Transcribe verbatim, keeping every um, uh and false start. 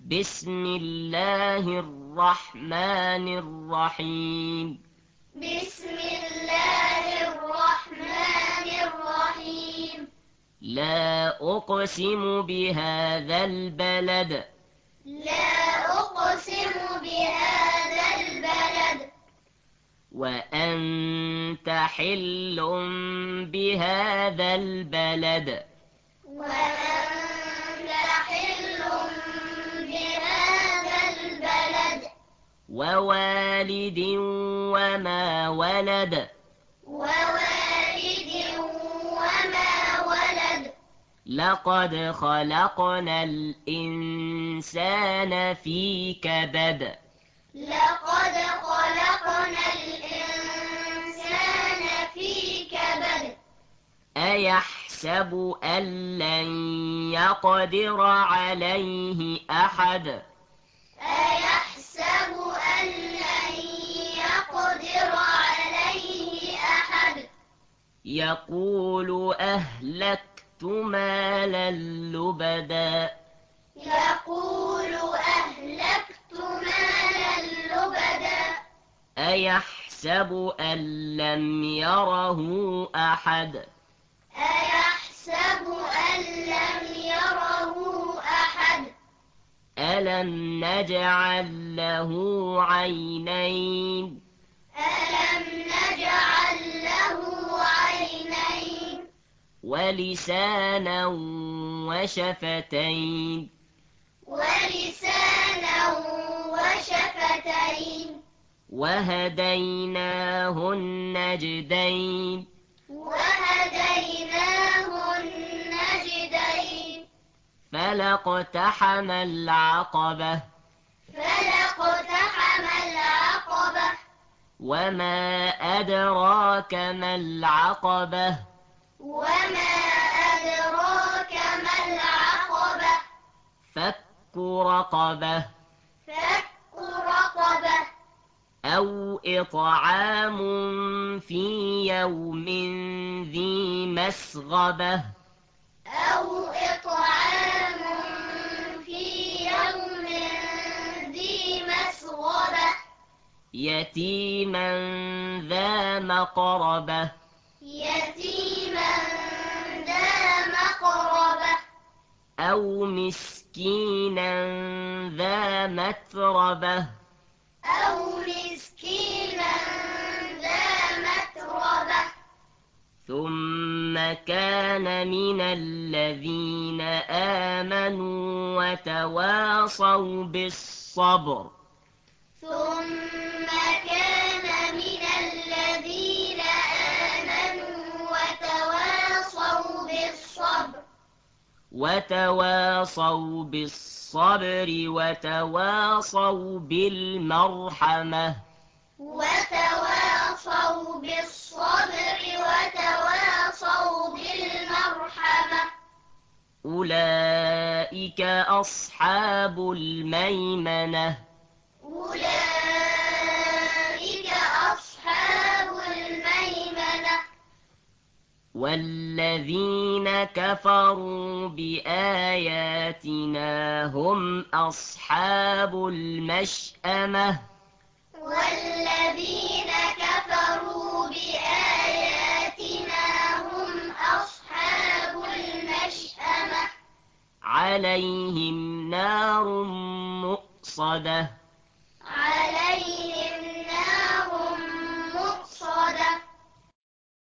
بسم الله الرحمن الرحيم بسم الله الرحمن الرحيم لا أقسم بهذا البلد لا أقسم بهذا البلد وأنت حل بهذا البلد وأنت حل بهذا البلد ووالد وما ولد ووالد وما ولد لقد خلقنا الإنسان في كبد لقد خلقنا الإنسان في كبد أيحسب أن لن يقدر عليه أحد أيحسب أن لن يقدر عليه أحد يقول أهلكت مالا لبدا يقول أهلكت مالا لبدا أيحسب أن لم يره أحد أيحسب أن لم يره أحد ألم نجعل له عينين ألم نجعل له عينين ولسانا وشفتين ولسانا وشفتين وهديناه النجدين وهديناه النجدين فلاقتحم العقبة فلاقتحم العقبة وما أدراك ما العقبة وما أدراك ما العقبة فك رقبة فك رقبة أو إطعام في يوم ذي مسغبة أو إطعام في يوم ذي مسغبة يتيما ذا مقربة يتيما ذا مقربة أو مسكينا ذا متربة أو مسكينا ذا متربة ثم كان من الذين آمنوا وتواصوا بالصبر ثم كان من الذين آمنوا وتواصوا بالصبر وتواصوا بالصبر وتواصوا بالمرحمة وتواصوا بالصبر وتواصوا بالمرحمة أولئك أصحاب الميمنة أولئك أصحاب الميمنة والذين كفروا بآياتنا هم أصحاب المشأمة والذين كفروا بآياتنا هم أصحاب المشأمة عليهم نار مؤصدة